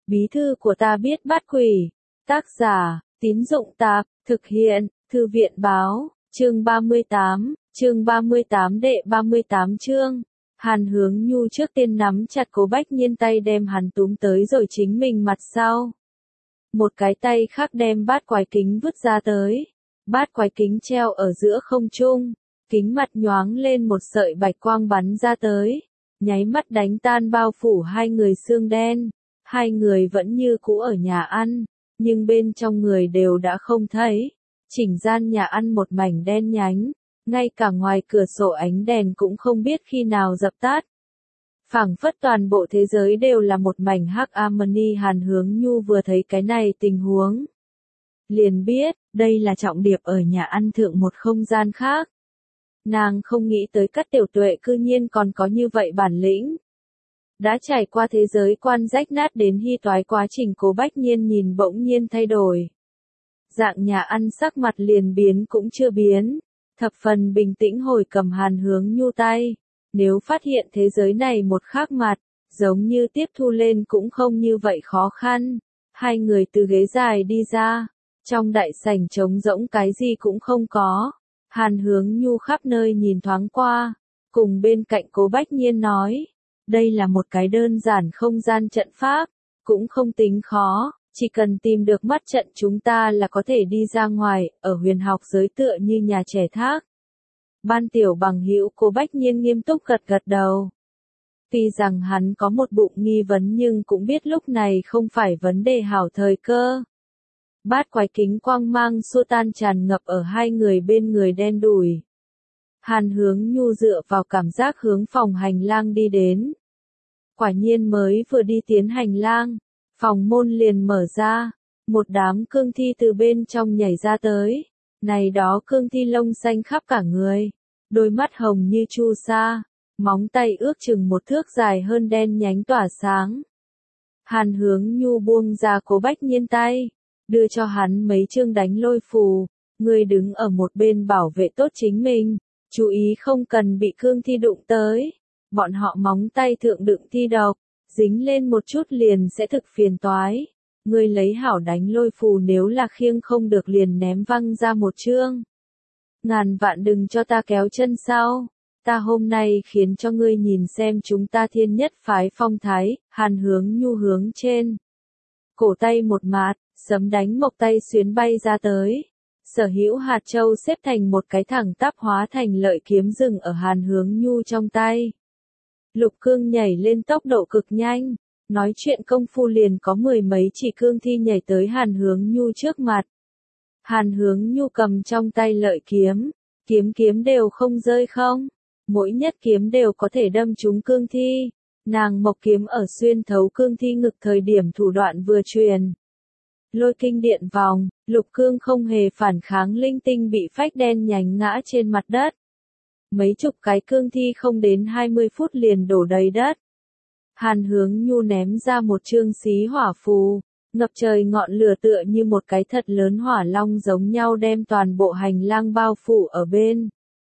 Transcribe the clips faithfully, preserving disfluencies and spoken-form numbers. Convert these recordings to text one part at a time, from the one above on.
Bí thư của ta biết bắt quỷ. Tác giả, Tín Dụng Tạp, thực hiện, Thư viện Báo, chương ba mươi tám, chương ba mươi tám đệ ba mươi tám chương. Hàn Hướng Nhu trước tiên nắm chặt Cố Bách Nhiên tay đem hắn túm tới rồi chính mình mặt sau. Một cái tay khác đem bát quái kính vứt ra tới. Bát quái kính treo ở giữa không trung, kính mặt nhoáng lên một sợi bạch quang bắn ra tới, nháy mắt đánh tan bao phủ hai người xương đen. Hai người vẫn như cũ ở nhà ăn, nhưng bên trong người đều đã không thấy. Chỉnh gian nhà ăn một mảnh đen nhánh, ngay cả ngoài cửa sổ ánh đèn cũng không biết khi nào dập tắt. Phảng phất toàn bộ thế giới đều là một mảnh hắc ám. Hàn Hướng Nhu vừa thấy cái này tình huống, liền biết, đây là trọng điệp ở nhà ăn thượng một không gian khác. Nàng không nghĩ tới Cát Tiểu Tuệ cư nhiên còn có như vậy bản lĩnh. Đã trải qua thế giới quan rách nát đến hy toái quá trình, Cố Bách Nhiên nhìn bỗng nhiên thay đổi. Dạng nhà ăn sắc mặt liền biến cũng chưa biến, thập phần bình tĩnh hồi cầm Hàn Hướng Nhu tay. Nếu phát hiện thế giới này một khác mặt, giống như tiếp thu lên cũng không như vậy khó khăn. Hai người từ ghế dài đi ra, trong đại sảnh trống rỗng cái gì cũng không có. Hàn Hướng Nhu khắp nơi nhìn thoáng qua, cùng bên cạnh Cố Bách Nhiên nói, đây là một cái đơn giản không gian trận pháp, cũng không tính khó, chỉ cần tìm được mắt trận chúng ta là có thể đi ra ngoài, ở huyền học giới tựa như nhà trẻ thác. Ban tiểu bằng hữu Cố Bách Nhiên nghiêm túc gật gật đầu. Tuy rằng hắn có một bụng nghi vấn nhưng cũng biết lúc này không phải vấn đề hảo thời cơ. Bát quái kính quang mang xua tan tràn ngập ở hai người bên người đen đủi. Hàn Hướng Nhu dựa vào cảm giác hướng phòng hành lang đi đến. Quả nhiên mới vừa đi tiến hành lang, phòng môn liền mở ra, một đám cương thi từ bên trong nhảy ra tới. Này đó cương thi lông xanh khắp cả người, đôi mắt hồng như chu sa, móng tay ước chừng một thước dài hơn đen nhánh tỏa sáng. Hàn Hướng Nhu buông ra Cố Bách Nhiên tay, đưa cho hắn mấy chương đánh lôi phù, người đứng ở một bên bảo vệ tốt chính mình, chú ý không cần bị cương thi đụng tới. Bọn họ móng tay thượng đựng thi độc, dính lên một chút liền sẽ thực phiền toái. Ngươi lấy hảo đánh lôi phù, nếu là khiêng không được liền ném văng ra một chương. Ngàn vạn đừng cho ta kéo chân sau. Ta hôm nay khiến cho ngươi nhìn xem chúng ta Thiên Nhất phái phong thái. Hàn Hướng Nhu hướng trên cổ tay một mạt, sấm đánh mộc tay xuyến bay ra tới. Sở hữu hạt châu xếp thành một cái thẳng tắp hóa thành lợi kiếm rừng ở Hàn Hướng Nhu trong tay. Lục cương nhảy lên tốc độ cực nhanh, nói chuyện công phu liền có mười mấy chỉ cương thi nhảy tới Hàn Hướng Nhu trước mặt. Hàn Hướng Nhu cầm trong tay lợi kiếm, kiếm kiếm đều không rơi không, mỗi nhất kiếm đều có thể đâm trúng cương thi. Nàng mộc kiếm ở xuyên thấu cương thi ngực thời điểm thủ đoạn vừa truyền. Lôi kinh điện vòng, lục cương không hề phản kháng, linh tinh bị phách đen nhánh ngã trên mặt đất. Mấy chục cái cương thi không đến hai mươi phút liền đổ đầy đất. Hàn Hướng Nhu ném ra một chương xí hỏa phù, ngập trời ngọn lửa tựa như một cái thật lớn hỏa long giống nhau đem toàn bộ hành lang bao phủ ở bên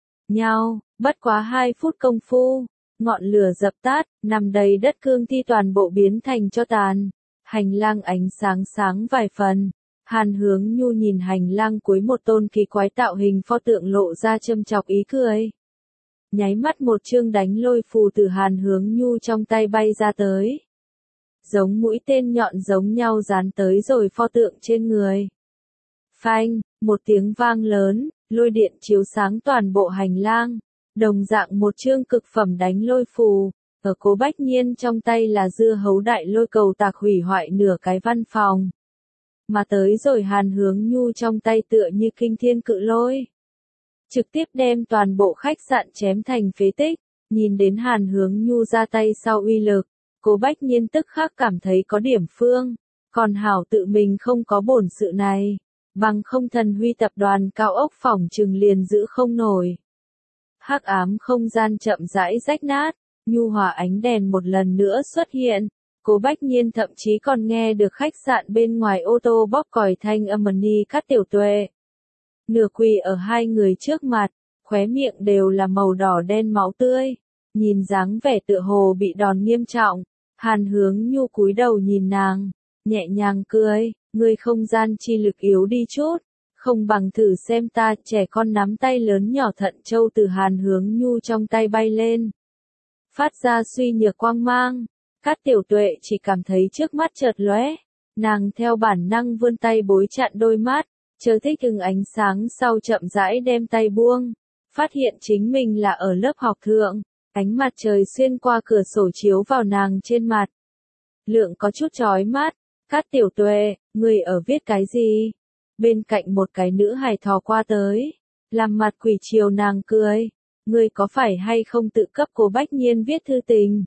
nhau. Bất quá hai phút công phu, ngọn lửa dập tắt, nằm đầy đất cương thi toàn bộ biến thành tro tàn. Hành lang ánh sáng sáng vài phần. Hàn Hướng Nhu nhìn hành lang cuối một tôn kỳ quái tạo hình pho tượng lộ ra châm chọc ý cười. Nháy mắt một chương đánh lôi phù từ Hàn Hướng Nhu trong tay bay ra tới. Giống mũi tên nhọn giống nhau dán tới rồi pho tượng trên người. Phanh, một tiếng vang lớn, lôi điện chiếu sáng toàn bộ hành lang. Đồng dạng một chương cực phẩm đánh lôi phù, ở Cố Bách Nhiên trong tay là dưa hấu đại lôi cầu tạc hủy hoại nửa cái văn phòng. Mà tới rồi Hàn Hướng Nhu trong tay tựa như kinh thiên cự lôi. Trực tiếp đem toàn bộ khách sạn chém thành phế tích. Nhìn đến Hàn Hướng Nhu ra tay sau uy lực, Cố Bách Nhiên tức khắc cảm thấy có điểm phương. Còn hảo tự mình không có bổn sự này, bằng không Thần Huy tập đoàn cao ốc phỏng chừng liền giữ không nổi. Hắc ám không gian chậm rãi rách nát, nhu hòa ánh đèn một lần nữa xuất hiện. Cố Bách Nhiên thậm chí còn nghe được khách sạn bên ngoài ô tô bóp còi thanh âm ni Cát Tiểu Tuệ. Nửa quỳ ở hai người trước mặt, khóe miệng đều là màu đỏ đen máu tươi. Nhìn dáng vẻ tựa hồ bị đòn nghiêm trọng, Hàn Hướng Nhu cúi đầu nhìn nàng, nhẹ nhàng cười, ngươi không gian chi lực yếu đi chút, không bằng thử xem ta. Trẻ con nắm tay lớn nhỏ thận châu từ Hàn Hướng Nhu trong tay bay lên, phát ra suy nhược quang mang. Cát Tiểu Tuệ chỉ cảm thấy trước mắt chợt lóe, nàng theo bản năng vươn tay bối chặn đôi mắt, chờ thích ứng ánh sáng sau chậm rãi đem tay buông, phát hiện chính mình là ở lớp học thượng, ánh mặt trời xuyên qua cửa sổ chiếu vào nàng trên mặt. Lượng có chút chói mắt. Cát Tiểu Tuệ, ngươi ở viết cái gì? Bên cạnh một cái nữ hài thò qua tới, làm mặt quỷ chiều nàng cười, ngươi có phải hay không tự cấp Cố Bách Nhiên viết thư tình?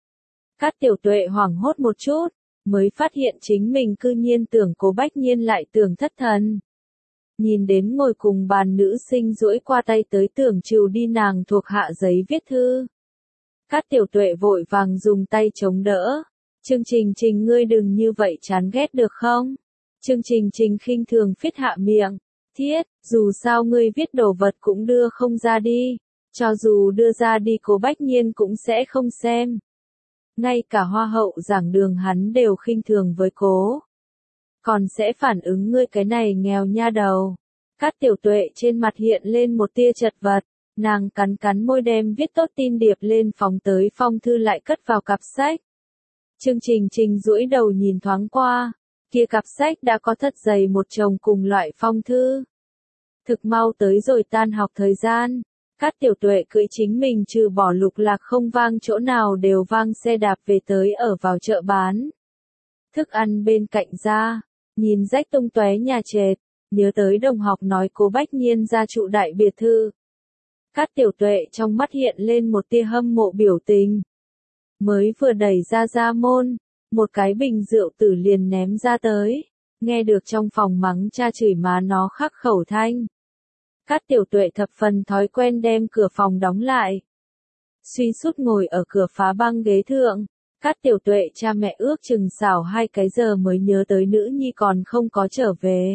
Cát Tiểu Tuệ hoảng hốt một chút, mới phát hiện chính mình cư nhiên tưởng Cố Bách Nhiên lại tưởng thất thần. Nhìn đến ngồi cùng bàn nữ sinh duỗi qua tay tới tưởng trừ đi nàng thuộc hạ giấy viết thư. Cát Tiểu Tuệ vội vàng dùng tay chống đỡ. Chương Trình Trình, ngươi đừng như vậy chán ghét được không? Chương Trình Trình khinh thường phết hạ miệng. Thiết, dù sao ngươi viết đồ vật cũng đưa không ra đi. Cho dù đưa ra đi Cố Bách Nhiên cũng sẽ không xem. Ngay cả hoa hậu giảng đường hắn đều khinh thường với Cố. Còn sẽ phản ứng ngươi cái này nghèo nha đầu. Cát Tiểu Tuệ trên mặt hiện lên một tia chật vật. Nàng cắn cắn môi đem viết tốt tin điệp lên phóng tới phong thư lại cất vào cặp sách. Chương Trình Trình duỗi đầu nhìn thoáng qua, kia cặp sách đã có thật dày một chồng cùng loại phong thư. Thực mau tới rồi tan học thời gian, Cát Tiểu Tuệ cưỡi chính mình trừ bỏ Lục Lạc không vang chỗ nào đều vang xe đạp về tới ở vào chợ bán. Thức ăn bên cạnh ra, nhìn rách tung tóe nhà trệt, nhớ tới đồng học nói Cố Bách Nhiên ra trụ đại biệt thự. Cát Tiểu Tuệ trong mắt hiện lên một tia hâm mộ biểu tình. Mới vừa đẩy ra ra môn, một cái bình rượu tử liền ném ra tới, nghe được trong phòng mắng cha chửi má nó khắc khẩu thanh. Cát Tiểu Tuệ thập phần thói quen đem cửa phòng đóng lại. Suy sút ngồi ở cửa phá băng ghế thượng, Cát Tiểu Tuệ cha mẹ ước chừng xảo hai cái giờ mới nhớ tới nữ nhi còn không có trở về.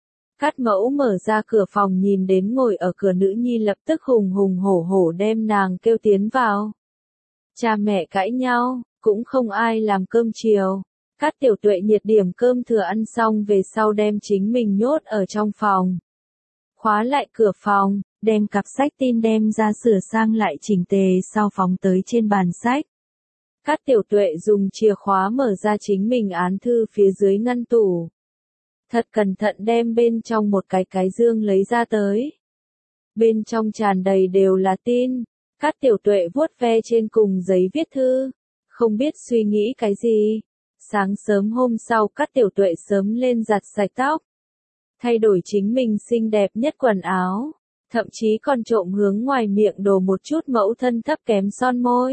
Cát Mẫu mở ra cửa phòng nhìn đến ngồi ở cửa nữ nhi lập tức hùng hùng hổ hổ đem nàng kêu tiến vào. Cha mẹ cãi nhau, cũng không ai làm cơm chiều. Cát Tiểu Tuệ nhiệt điểm cơm thừa ăn xong về sau đem chính mình nhốt ở trong phòng. Khóa lại cửa phòng, đem cặp sách tin đem ra sửa sang lại chỉnh tề sau phóng tới trên bàn sách. Cát Tiểu Tuệ dùng chìa khóa mở ra chính mình án thư phía dưới ngăn tủ. Thật cẩn thận đem bên trong một cái cái dương lấy ra tới. Bên trong tràn đầy đều là tin. Cát Tiểu Tuệ vuốt ve trên cùng giấy viết thư, không biết suy nghĩ cái gì. Sáng sớm hôm sau Cát Tiểu Tuệ sớm lên giặt sạch tóc, thay đổi chính mình xinh đẹp nhất quần áo, thậm chí còn trộm hướng ngoài miệng đổ một chút mẫu thân thấp kém son môi.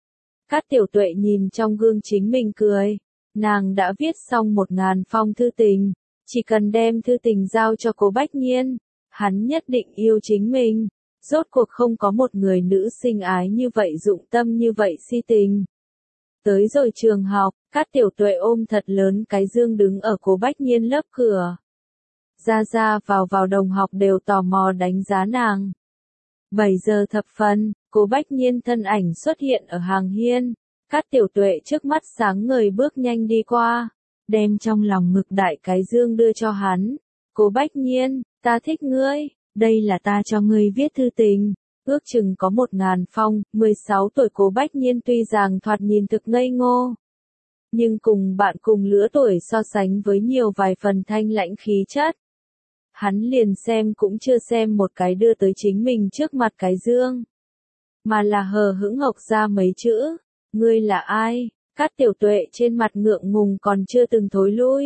Cát Tiểu Tuệ nhìn trong gương chính mình cười, nàng đã viết xong một ngàn phong thư tình, chỉ cần đem thư tình giao cho Cố Bách Nhiên, hắn nhất định yêu chính mình. Rốt cuộc không có một người nữ sinh ái như vậy dụng tâm như vậy si tình. Tới rồi trường học, Cát Tiểu Tuệ ôm thật lớn cái dương đứng ở Cố Bách Nhiên lớp cửa. Ra ra vào vào đồng học đều tò mò đánh giá nàng. bảy giờ thập phân, Cố Bách Nhiên thân ảnh xuất hiện ở hàng hiên. Cát Tiểu Tuệ trước mắt sáng ngời bước nhanh đi qua, đem trong lòng ngực đại cái dương đưa cho hắn. Cố Bách Nhiên, ta thích ngươi. Đây là ta cho ngươi viết thư tình, ước chừng có một ngàn phong. Mười sáu tuổi Cố Bách Nhiên tuy rằng thoạt nhìn thực ngây ngô, nhưng cùng bạn cùng lứa tuổi so sánh với nhiều vài phần thanh lãnh khí chất. Hắn liền xem cũng chưa xem một cái đưa tới chính mình trước mặt cái dương, mà là hờ hững hộc ra mấy chữ, ngươi là ai? Cát Tiểu Tuệ trên mặt ngượng ngùng còn chưa từng thối lui,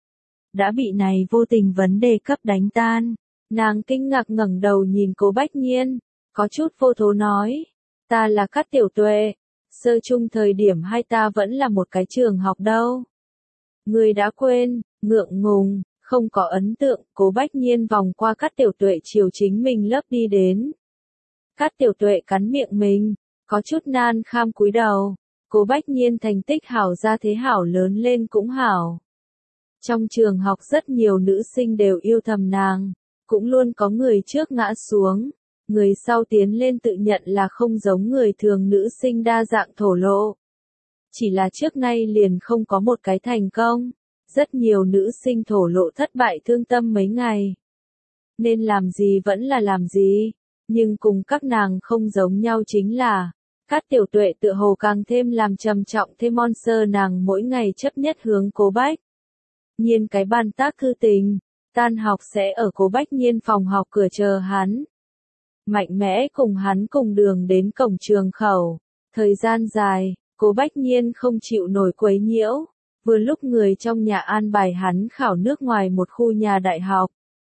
đã bị này vô tình vấn đề cấp đánh tan. Nàng kinh ngạc ngẩng đầu nhìn Cố Bách Nhiên, có chút vô thố nói, ta là Cát Tiểu Tuệ, sơ chung thời điểm hai ta vẫn là một cái trường học đâu. Ngươi đã quên, ngượng ngùng, không có ấn tượng. Cố Bách Nhiên vòng qua Cát Tiểu Tuệ chiều chính mình lớp đi đến. Cát Tiểu Tuệ cắn miệng mình, có chút nan kham cúi đầu. Cố Bách Nhiên thành tích hảo ra thế hảo lớn lên cũng hảo. Trong trường học rất nhiều nữ sinh đều yêu thầm nàng. Cũng luôn có người trước ngã xuống, người sau tiến lên tự nhận là không giống người thường nữ sinh đa dạng thổ lộ. Chỉ là trước nay liền không có một cái thành công. Rất nhiều nữ sinh thổ lộ thất bại thương tâm mấy ngày. Nên làm gì vẫn là làm gì, nhưng cùng các nàng không giống nhau chính là, Cát Tiểu Tuệ tựa hồ càng thêm làm trầm trọng thêm monster nàng mỗi ngày chấp nhất hướng Cố Bách Nhiên cái ban tác thư tình, tan học sẽ ở Cố Bách Nhiên phòng học cửa chờ hắn. Mạnh mẽ cùng hắn cùng đường đến cổng trường khẩu, thời gian dài, Cố Bách Nhiên không chịu nổi quấy nhiễu, vừa lúc người trong nhà an bài hắn khảo nước ngoài một khu nhà đại học.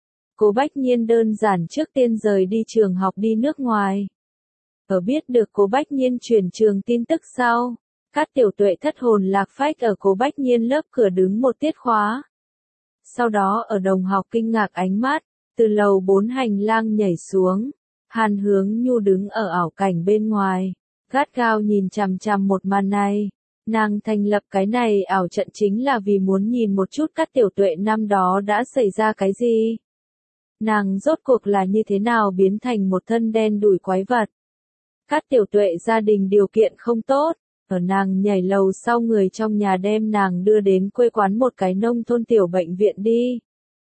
Cố Bách Nhiên đơn giản trước tiên rời đi trường học đi nước ngoài. Ở biết được Cố Bách Nhiên chuyển trường tin tức sau, Cát Tiểu Tuệ thất hồn lạc phách ở Cố Bách Nhiên lớp cửa đứng một tiết khóa. Sau đó ở đồng học kinh ngạc ánh mắt, từ lầu bốn hành lang nhảy xuống, Hàn Hướng Nhu đứng ở ảo cảnh bên ngoài, gắt gao nhìn chằm chằm một màn này. Nàng thành lập cái này ảo trận chính là vì muốn nhìn một chút Cát Tiểu Tuệ năm đó đã xảy ra cái gì. Nàng rốt cuộc là như thế nào biến thành một thân đen đủi quái vật. Cát Tiểu Tuệ gia đình điều kiện không tốt, ở nàng nhảy lầu sau người trong nhà đem nàng đưa đến quê quán một cái nông thôn tiểu bệnh viện đi.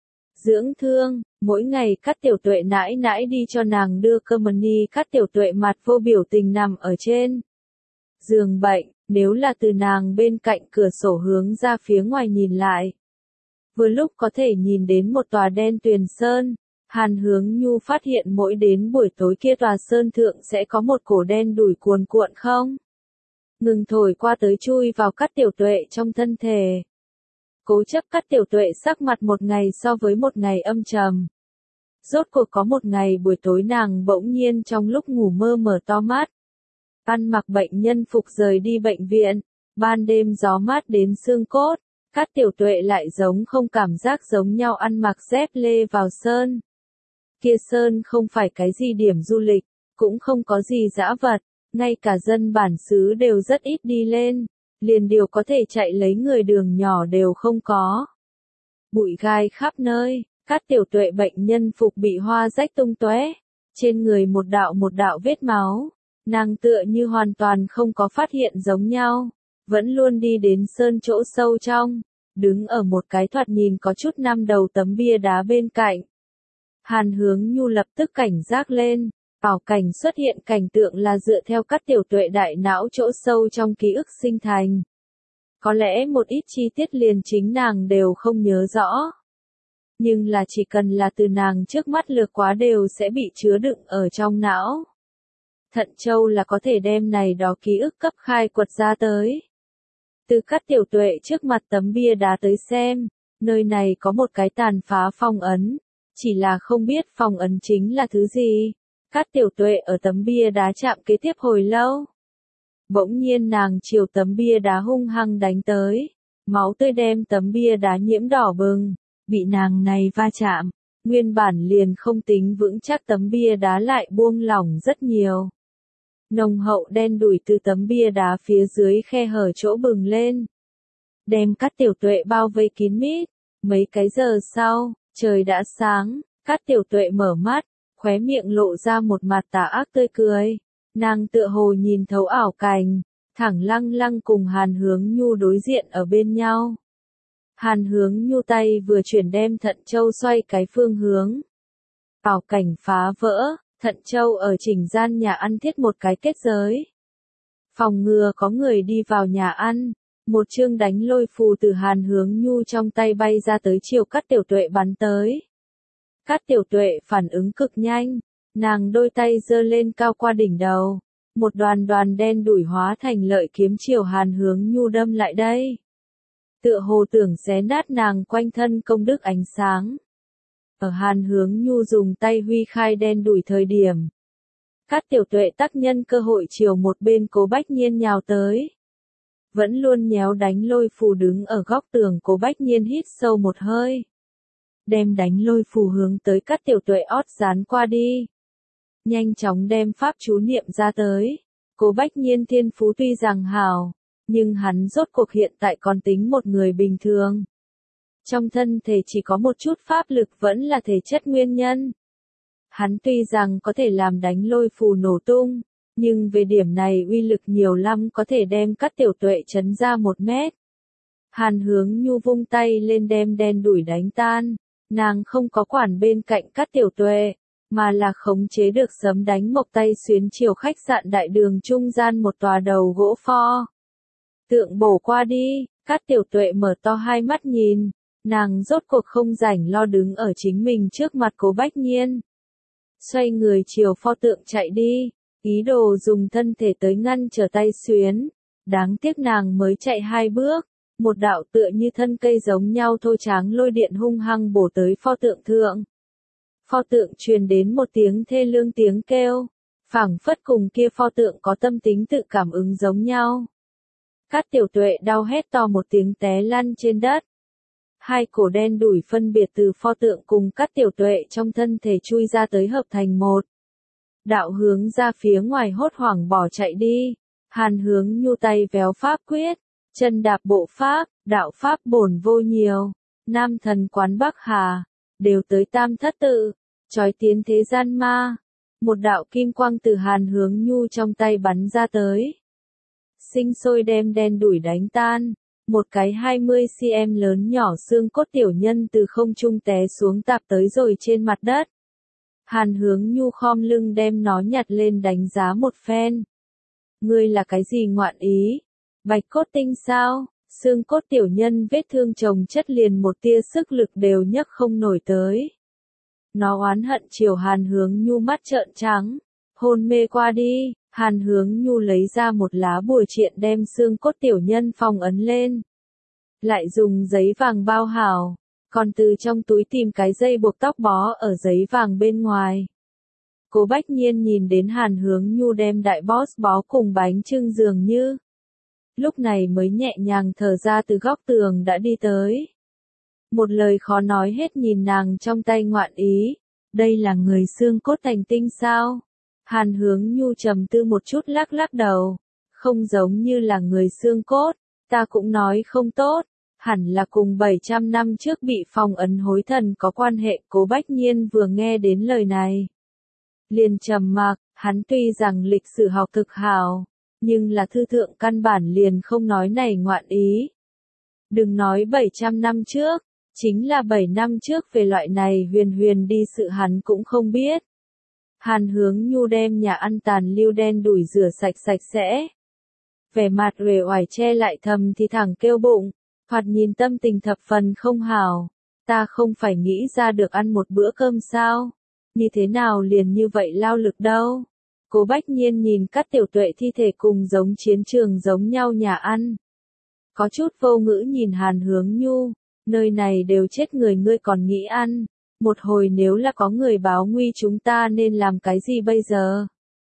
Dưỡng thương, mỗi ngày Cát Tiểu Tuệ nãi nãi đi cho nàng đưa cơm ni. Cát Tiểu Tuệ mặt vô biểu tình nằm ở trên giường bệnh, nếu là từ nàng bên cạnh cửa sổ hướng ra phía ngoài nhìn lại. Vừa lúc có thể nhìn đến một tòa đen tuyền sơn. Hàn Hướng Nhu phát hiện mỗi đến buổi tối kia tòa sơn thượng sẽ có một cổ đen đủi cuồn cuộn không ngừng thổi qua tới chui vào Cát Tiểu Tuệ trong thân thể. Cố chấp Cát Tiểu Tuệ sắc mặt một ngày so với một ngày âm trầm. Rốt cuộc có một ngày buổi tối nàng bỗng nhiên trong lúc ngủ mơ mở to mắt. Ăn mặc bệnh nhân phục rời đi bệnh viện, ban đêm gió mát đến xương cốt, Cát Tiểu Tuệ lại giống không cảm giác giống nhau ăn mặc dép lê vào sơn. Kia sơn không phải cái gì điểm du lịch, cũng không có gì dã vật, ngay cả dân bản xứ đều rất ít đi lên, liền điều có thể chạy lấy người đường nhỏ đều không có. Bụi gai khắp nơi, Cát Tiểu Tuệ bệnh nhân phục bị hoa rách tung tóe, trên người một đạo một đạo vết máu, nàng tựa như hoàn toàn không có phát hiện giống nhau, vẫn luôn đi đến sơn chỗ sâu trong, đứng ở một cái thoạt nhìn có chút năm đầu tấm bia đá bên cạnh. Hàn Hướng Nhu lập tức cảnh giác lên, ảo cảnh xuất hiện cảnh tượng là dựa theo Cát Tiểu Tuệ đại não chỗ sâu trong ký ức sinh thành. Có lẽ một ít chi tiết liền chính nàng đều không nhớ rõ. Nhưng là chỉ cần là từ nàng trước mắt lược quá đều sẽ bị chứa đựng ở trong não. Thận châu là có thể đem này đó ký ức cấp khai quật ra tới. Từ Cát Tiểu Tuệ trước mặt tấm bia đá tới xem, nơi này có một cái tàn phá phong ấn. Chỉ là không biết phong ấn chính là thứ gì. Cát Tiểu Tuệ ở tấm bia đá chạm kế tiếp hồi lâu. Bỗng nhiên nàng chiều tấm bia đá hung hăng đánh tới. Máu tươi đem tấm bia đá nhiễm đỏ bừng. Bị nàng này va chạm. Nguyên bản liền không tính vững chắc tấm bia đá lại buông lỏng rất nhiều. Nồng hậu đen đủi từ tấm bia đá phía dưới khe hở chỗ bừng lên. Đem Cát Tiểu Tuệ bao vây kín mít. Mấy cái giờ sau. Trời đã sáng, Cát Tiểu Tuệ mở mắt, khóe miệng lộ ra một mặt tà ác tươi cười. Nàng tựa hồ nhìn thấu ảo cảnh, thẳng lăng lăng cùng Hàn Hướng Nhu đối diện ở bên nhau. Hàn Hướng Nhu tay vừa chuyển đem Thận Châu xoay cái phương hướng. Ảo cảnh phá vỡ, Thận Châu ở chỉnh gian nhà ăn thiết một cái kết giới. Phòng ngừa có người đi vào nhà ăn. Một chương đánh lôi phù từ Hàn Hướng Nhu trong tay bay ra tới chiều Cát Tiểu Tuệ bắn tới. Cát Tiểu Tuệ phản ứng cực nhanh, nàng đôi tay giơ lên cao qua đỉnh đầu, một đoàn đoàn đen đủi hóa thành lợi kiếm chiều Hàn Hướng Nhu đâm lại đây. Tựa hồ tưởng xé nát nàng quanh thân công đức ánh sáng. Ở Hàn Hướng Nhu dùng tay huy khai đen đủi thời điểm. Cát Tiểu Tuệ tác nhân cơ hội chiều một bên Cố Bách Nhiên nhào tới. Vẫn luôn nhéo đánh lôi phù đứng ở góc tường Cố Bách Nhiên hít sâu một hơi. Đem đánh lôi phù hướng tới Cát Tiểu Tuệ ót dán qua đi. Nhanh chóng đem pháp chú niệm ra tới. Cố Bách Nhiên thiên phú tuy rằng hào, nhưng hắn rốt cuộc hiện tại còn tính một người bình thường. Trong thân thể chỉ có một chút pháp lực vẫn là thể chất nguyên nhân. Hắn tuy rằng có thể làm đánh lôi phù nổ tung. Nhưng về điểm này uy lực nhiều lắm có thể đem Cát Tiểu Tuệ chấn ra một mét. Hàn Hướng Nhu vung tay lên đem đen đủi đánh tan, nàng không có quản bên cạnh Cát Tiểu Tuệ, mà là khống chế được sấm đánh mộc tay xuyến chiều khách sạn đại đường trung gian một tòa đầu gỗ pho. Tượng bổ qua đi, Cát Tiểu Tuệ mở to hai mắt nhìn, nàng rốt cuộc không rảnh lo đứng ở chính mình trước mặt Cố Bách Nhiên. Xoay người chiều pho tượng chạy đi, ý đồ dùng thân thể tới ngăn trở tay xuyến, đáng tiếc nàng mới chạy hai bước, một đạo tựa như thân cây giống nhau thô tráng lôi điện hung hăng bổ tới pho tượng thượng. Pho tượng truyền đến một tiếng thê lương tiếng kêu, phảng phất cùng kia pho tượng có tâm tính tự cảm ứng giống nhau. Cát Tiểu Tuệ đau hét to một tiếng té lăn trên đất. Hai cổ đen đủi phân biệt từ pho tượng cùng Cát Tiểu Tuệ trong thân thể chui ra tới hợp thành một. Đạo hướng ra phía ngoài hốt hoảng bỏ chạy đi, Hàn Hướng Nhu tay véo pháp quyết, chân đạp bộ pháp, đạo pháp bổn vô nhiều, nam thần quán Bắc Hà, đều tới tam thất tự, trói tiến thế gian ma. Một đạo kim quang từ Hàn Hướng Nhu trong tay bắn ra tới. Sinh sôi đem đen đủi đánh tan, một cái hai mươi xăng-ti-mét lớn nhỏ xương cốt tiểu nhân từ không trung té xuống tạp tới rồi trên mặt đất. Hàn Hướng Nhu khom lưng đem nó nhặt lên đánh giá một phen. Ngươi là cái gì ngoạn ý? Bạch cốt tinh sao? Xương cốt tiểu nhân vết thương chồng chất liền một tia sức lực đều nhấc không nổi tới. Nó oán hận chiều Hàn Hướng Nhu mắt trợn trắng, hôn mê qua đi. Hàn Hướng Nhu lấy ra một lá bùa triện đem xương cốt tiểu nhân phong ấn lên. Lại dùng giấy vàng bao hảo, còn từ trong túi tìm cái dây buộc tóc bó ở giấy vàng bên ngoài. Cố Bách Nhiên nhìn đến Hàn Hướng Nhu đem đại boss bó cùng bánh chưng dường như. Lúc này mới nhẹ nhàng thở ra từ góc tường đã đi tới. Một lời khó nói hết nhìn nàng trong tay ngoạn ý. Đây là người xương cốt thành tinh sao? Hàn Hướng Nhu trầm tư một chút lắc lắc đầu. Không giống như là người xương cốt, ta cũng nói không tốt. Hẳn là cùng bảy trăm năm trước bị phong ấn hối thần có quan hệ. Cố Bách Nhiên vừa nghe đến lời này. Liền trầm mặc, hắn tuy rằng lịch sử học thực hào, nhưng là thư thượng căn bản liền không nói này ngoạn ý. Đừng nói bảy trăm năm trước, chính là bảy năm trước về loại này huyền huyền đi sự hắn cũng không biết. Hàn Hướng Nhu đem nhà ăn tàn lưu đen đủi rửa sạch sạch sẽ. Vẻ mặt uể oải che lại thầm thì thẳng kêu bụng, thoạt nhìn tâm tình thập phần không hào. Ta không phải nghĩ ra được ăn một bữa cơm sao? Như thế nào liền như vậy lao lực đâu? Cố Bách Nhiên nhìn Cát Tiểu Tuệ thi thể cùng giống chiến trường giống nhau nhà ăn. Có chút vô ngữ nhìn Hàn Hướng Nhu, nơi này đều chết người ngươi còn nghĩ ăn. Một hồi nếu là có người báo nguy chúng ta nên làm cái gì bây giờ?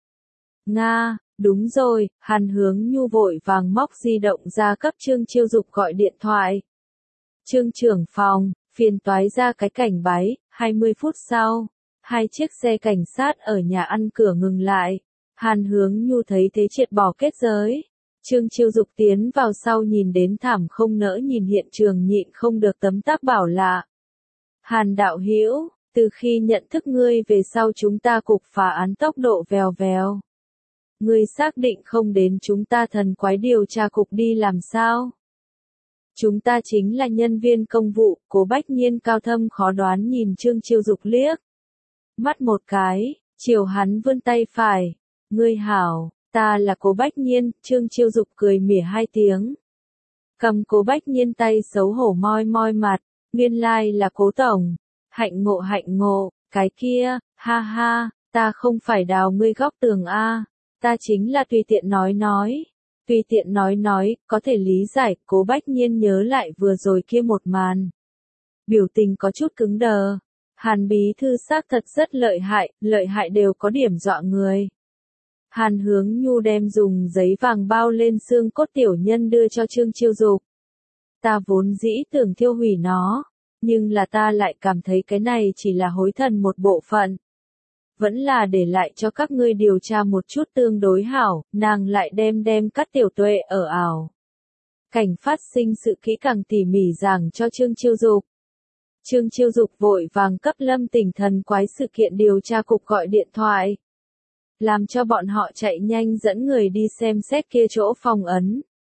Nga, đúng rồi, Hàn Hướng Nhu vội vàng móc di động ra cấp Trương Chiêu Dục gọi điện thoại. Trương trưởng phòng, phiền toái ra cái cảnh bái, hai mươi phút sau, hai chiếc xe cảnh sát ở nhà ăn cửa ngừng lại. Hàn Hướng Nhu thấy thế triệt bỏ kết giới. Trương Chiêu Dục tiến vào sau nhìn đến thảm không nỡ nhìn hiện trường nhịn không được tấm tắc bảo lạ. Hàn đạo hữu, từ khi nhận thức ngươi về sau chúng ta cục phá án tốc độ vèo vèo. Ngươi xác định không đến chúng ta thần quái điều tra cục đi làm sao? Chúng ta chính là nhân viên công vụ. Cố Bách Nhiên cao thâm khó đoán nhìn Trương Chiêu Dục liếc. Mắt một cái, chiều hắn vươn tay phải. Ngươi hảo, ta là Cố Bách Nhiên. Trương Chiêu Dục cười mỉa hai tiếng. Cầm Cố Bách Nhiên tay xấu hổ moi moi mặt. Nguyên lai là Cố tổng. Hạnh ngộ hạnh ngộ, cái kia, ha ha, ta không phải đào ngươi góc tường a, ta chính là tùy tiện nói nói. Tùy tiện nói nói, có thể lý giải. Cố Bách Nhiên nhớ lại vừa rồi kia một màn. Biểu tình có chút cứng đờ. Hàn bí thư xác thật rất lợi hại, lợi hại đều có điểm dọa người. Hàn Hướng Nhu đem dùng giấy vàng bao lên xương cốt tiểu nhân đưa cho Trương Chiêu Dục. Ta vốn dĩ tưởng thiêu hủy nó, nhưng là ta lại cảm thấy cái này chỉ là hối thần một bộ phận. Vẫn là để lại cho các ngươi điều tra một chút tương đối hảo, nàng lại đem đem Cát Tiểu Tuệ ở ảo. Cảnh phát sinh sự kỹ càng tỉ mỉ giảng cho Trương Chiêu Dục. Trương Chiêu Dục vội vàng cấp Lâm Tỉnh thần quái sự kiện điều tra cục gọi điện thoại. Làm cho bọn họ chạy nhanh dẫn người đi xem xét kia chỗ phòng ấn.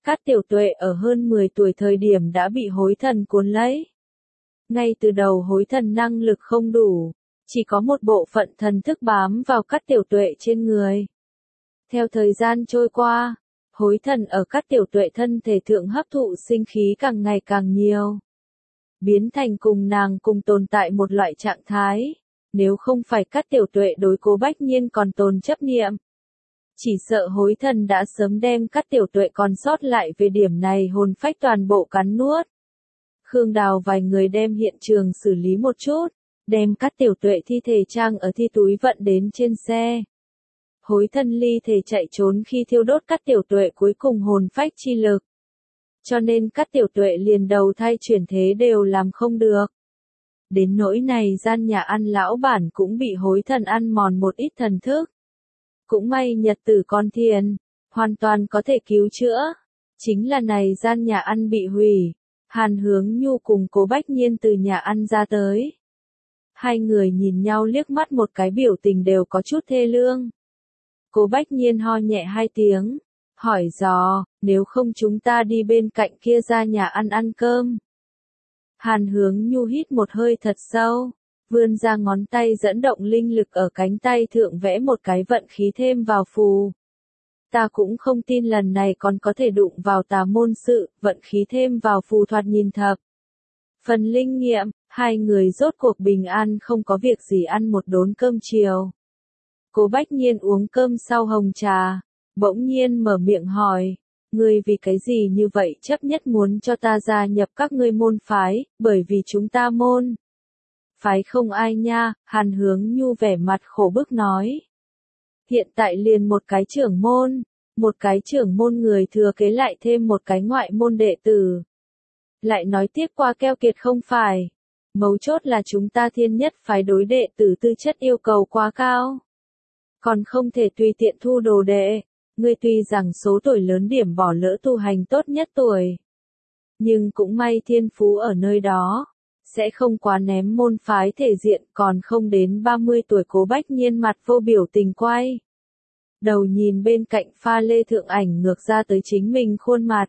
Cát Tiểu Tuệ ở hơn mười tuổi thời điểm đã bị hối thần cuốn lấy. Ngay từ đầu hối thần năng lực không đủ, chỉ có một bộ phận thần thức bám vào Cát Tiểu Tuệ trên người. Theo thời gian trôi qua, hối thần ở Cát Tiểu Tuệ thân thể thượng hấp thụ sinh khí càng ngày càng nhiều. Biến thành cùng nàng cùng tồn tại một loại trạng thái, nếu không phải Cát Tiểu Tuệ đối Cố Bách Nhiên còn tồn chấp niệm. Chỉ sợ hối thần đã sớm đem Cát Tiểu Tuệ còn sót lại về điểm này hồn phách toàn bộ cắn nuốt. Khương Đào vài người đem hiện trường xử lý một chút, đem Cát Tiểu Tuệ thi thể trang ở thi túi vận đến trên xe. Hối thần ly thể chạy trốn khi thiêu đốt Cát Tiểu Tuệ cuối cùng hồn phách chi lực. Cho nên Cát Tiểu Tuệ liền đầu thai chuyển thế đều làm không được. Đến nỗi này gian nhà ăn lão bản cũng bị hối thần ăn mòn một ít thần thức. Cũng may nhật tử con thiền, hoàn toàn có thể cứu chữa. Chính là này gian nhà ăn bị hủy. Hàn Hướng Nhu cùng Cố Bách Nhiên từ nhà ăn ra tới. Hai người nhìn nhau liếc mắt một cái biểu tình đều có chút thê lương. Cố Bách Nhiên ho nhẹ hai tiếng, hỏi dò, nếu không chúng ta đi bên cạnh kia ra nhà ăn ăn cơm. Hàn Hướng Nhu hít một hơi thật sâu, vươn ra ngón tay dẫn động linh lực ở cánh tay thượng vẽ một cái vận khí thêm vào phù. Ta cũng không tin lần này còn có thể đụng vào tà môn sự, vận khí thêm vào phù thoạt nhìn thập. Phần linh nghiệm, hai người rốt cuộc bình an không có việc gì ăn một đốn cơm chiều. Cố Bách Nhiên uống cơm sau hồng trà, bỗng nhiên mở miệng hỏi, ngươi vì cái gì như vậy chấp nhất muốn cho ta gia nhập các ngươi môn phái, bởi vì chúng ta môn. Phái không ai nha, Hàn Hướng Nhu vẻ mặt khổ bức nói. Hiện tại liền một cái trưởng môn, một cái trưởng môn người thừa kế lại thêm một cái ngoại môn đệ tử. Lại nói tiếp qua keo kiệt không phải. Mấu chốt là chúng ta thiên nhất phái đối đệ tử tư chất yêu cầu quá cao. Còn không thể tùy tiện thu đồ đệ. Ngươi tuy rằng số tuổi lớn điểm bỏ lỡ tu hành tốt nhất tuổi. Nhưng cũng may thiên phú ở nơi đó. Sẽ không quá ném môn phái thể diện còn không đến ba mươi tuổi Cố Bách Nhiên mặt vô biểu tình quay. Đầu nhìn bên cạnh pha lê thượng ảnh ngược ra tới chính mình khuôn mặt.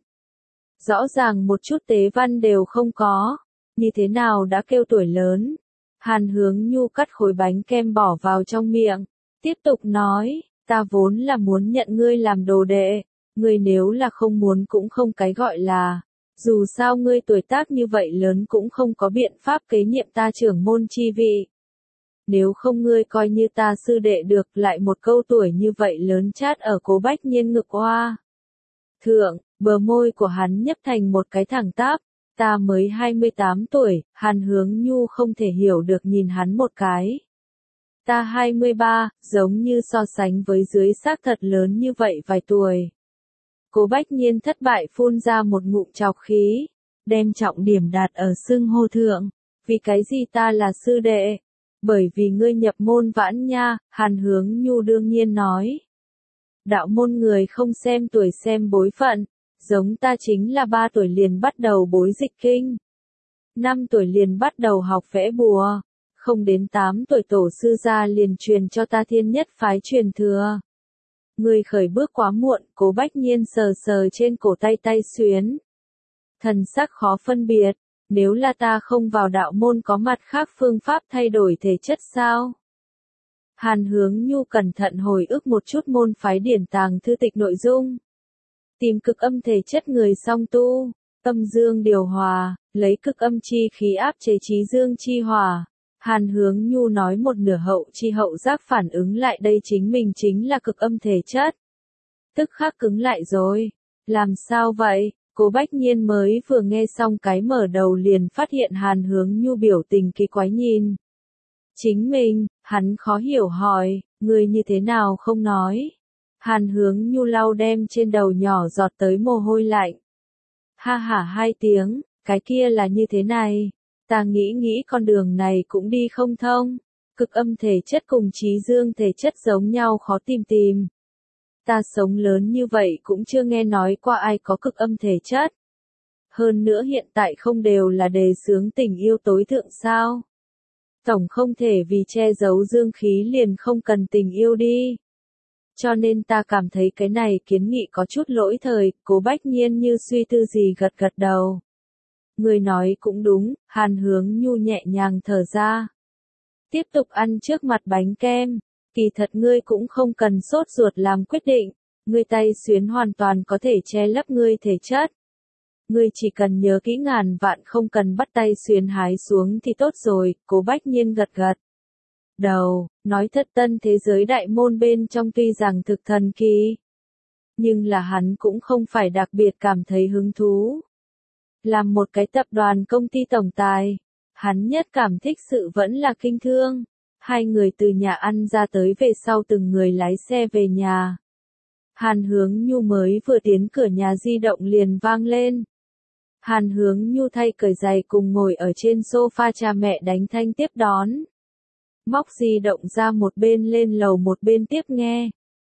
Rõ ràng một chút tế văn đều không có. Như thế nào đã kêu tuổi lớn. Hàn Hướng Nhu cắt khối bánh kem bỏ vào trong miệng. Tiếp tục nói, ta vốn là muốn nhận ngươi làm đồ đệ. Ngươi nếu là không muốn cũng không cái gọi là. Dù sao ngươi tuổi tác như vậy lớn cũng không có biện pháp kế nhiệm ta trưởng môn chi vị. Nếu không ngươi coi như ta sư đệ được lại một câu tuổi như vậy lớn chát ở Cố Bách Nhiên ngực oa. Thượng, bờ môi của hắn nhấp thành một cái thẳng tắp. Ta mới hai mươi tám tuổi, Hàn Hướng Nhu không thể hiểu được nhìn hắn một cái. Ta hai mươi ba, giống như so sánh với dưới xác thật lớn như vậy vài tuổi. Cố Bách Nhiên thất bại phun ra một ngụm trọc khí, đem trọng điểm đặt ở xưng hô thượng. Vì cái gì ta là sư đệ? Bởi vì ngươi nhập môn vãn nha, Hàn Hướng Nhu đương nhiên nói. Đạo môn người không xem tuổi xem bối phận, giống ta chính là ba tuổi liền bắt đầu bối dịch kinh. năm tuổi liền bắt đầu học vẽ bùa, không đến tám tuổi tổ sư gia liền truyền cho ta thiên nhất phái truyền thừa. Người khởi bước quá muộn, Cố Bách Nhiên sờ sờ trên cổ tay tay xuyến. Thần sắc khó phân biệt, nếu là ta không vào đạo môn có mặt khác phương pháp thay đổi thể chất sao? Hàn Hướng Nhu cẩn thận hồi ức một chút môn phái điển tàng thư tịch nội dung. Tìm cực âm thể chất người song tu, âm dương điều hòa, lấy cực âm chi khí áp chế trí dương chi hòa. Hàn Hướng Nhu nói một nửa hậu chi hậu giác phản ứng lại đây chính mình chính là cực âm thể chất. Tức khắc cứng lại rồi. Làm sao vậy? Cố Bách Nhiên mới vừa nghe xong cái mở đầu liền phát hiện Hàn Hướng Nhu biểu tình kỳ quái nhìn. Chính mình, hắn khó hiểu hỏi, người như thế nào không nói. Hàn Hướng Nhu lau đem trên đầu nhỏ giọt tới mồ hôi lạnh. Ha hả hai tiếng, cái kia là như thế này. Ta nghĩ nghĩ con đường này cũng đi không thông. Cực âm thể chất cùng trí dương thể chất giống nhau khó tìm tìm. Ta sống lớn như vậy cũng chưa nghe nói qua ai có cực âm thể chất. Hơn nữa hiện tại không đều là đề xướng tình yêu tối thượng sao. Tổng không thể vì che giấu dương khí liền không cần tình yêu đi. cho nên ta cảm thấy cái này kiến nghị có chút lỗi thời, Cố Bách Nhiên như suy tư gì gật gật đầu. Người nói cũng đúng, Hàn Hướng Nhu nhẹ nhàng thở ra. Tiếp tục ăn trước mặt bánh kem, kỳ thật ngươi cũng không cần sốt ruột làm quyết định, ngươi tay xuyến hoàn toàn có thể che lấp ngươi thể chất. Ngươi chỉ cần nhớ kỹ ngàn vạn không cần bắt tay xuyến hái xuống thì tốt rồi, Cố Bách Nhiên gật gật đầu, nói thật tân thế giới đại môn bên trong tuy rằng thực thần kỳ, nhưng là hắn cũng không phải đặc biệt cảm thấy hứng thú. Làm một cái tập đoàn công ty tổng tài, hắn nhất cảm thích sự vẫn là kinh thương. Hai người từ nhà ăn ra tới về sau từng người lái xe về nhà. Hàn Hướng Nhu mới vừa tiến cửa nhà di động liền vang lên. Hàn Hướng Nhu thay cởi giày cùng ngồi ở trên sofa cha mẹ đánh thanh tiếp đón. Móc di động ra một bên lên lầu một bên tiếp nghe.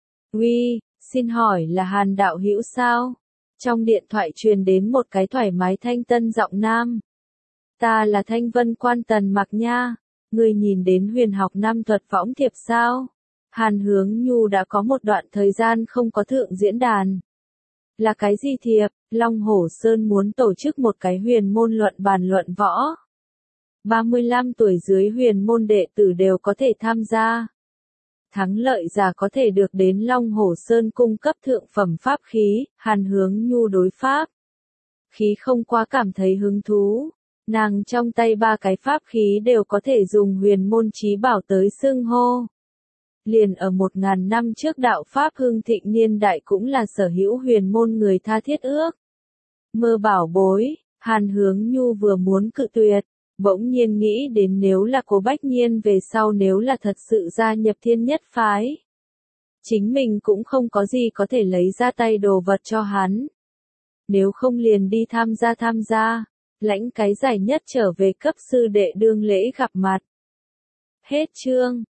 Uy, xin hỏi là Hàn đạo hữu sao? Trong điện thoại truyền đến một cái thoải mái thanh tân giọng nam. Ta là Thanh Vân Quan Tần Mặc nha, người nhìn đến huyền học năm thuật võng thiệp sao? Hàn Hướng Nhu đã có một đoạn thời gian không có thượng diễn đàn. Là cái gì thiệp? Long Hổ Sơn muốn tổ chức một cái huyền môn luận bàn luận võ. ba mươi lăm tuổi dưới huyền môn đệ tử đều có thể tham gia. Thắng lợi giả có thể được đến Long Hổ Sơn cung cấp thượng phẩm pháp khí, Hàn Hướng Nhu đối pháp. Khí không quá cảm thấy hứng thú. Nàng trong tay ba cái pháp khí đều có thể dùng huyền môn chí bảo tới xưng hô. Liền ở một ngàn năm trước đạo Pháp hưng thịnh niên đại cũng là sở hữu huyền môn người tha thiết ước. Mơ bảo bối, Hàn Hướng Nhu vừa muốn cự tuyệt, bỗng nhiên nghĩ đến nếu là Cố Bách Nhiên về sau nếu là thật sự gia nhập thiên nhất phái. Chính mình cũng không có gì có thể lấy ra tay đồ vật cho hắn. Nếu không liền đi tham gia tham gia, lãnh cái giải nhất trở về cấp sư đệ đương lễ gặp mặt. Hết chương.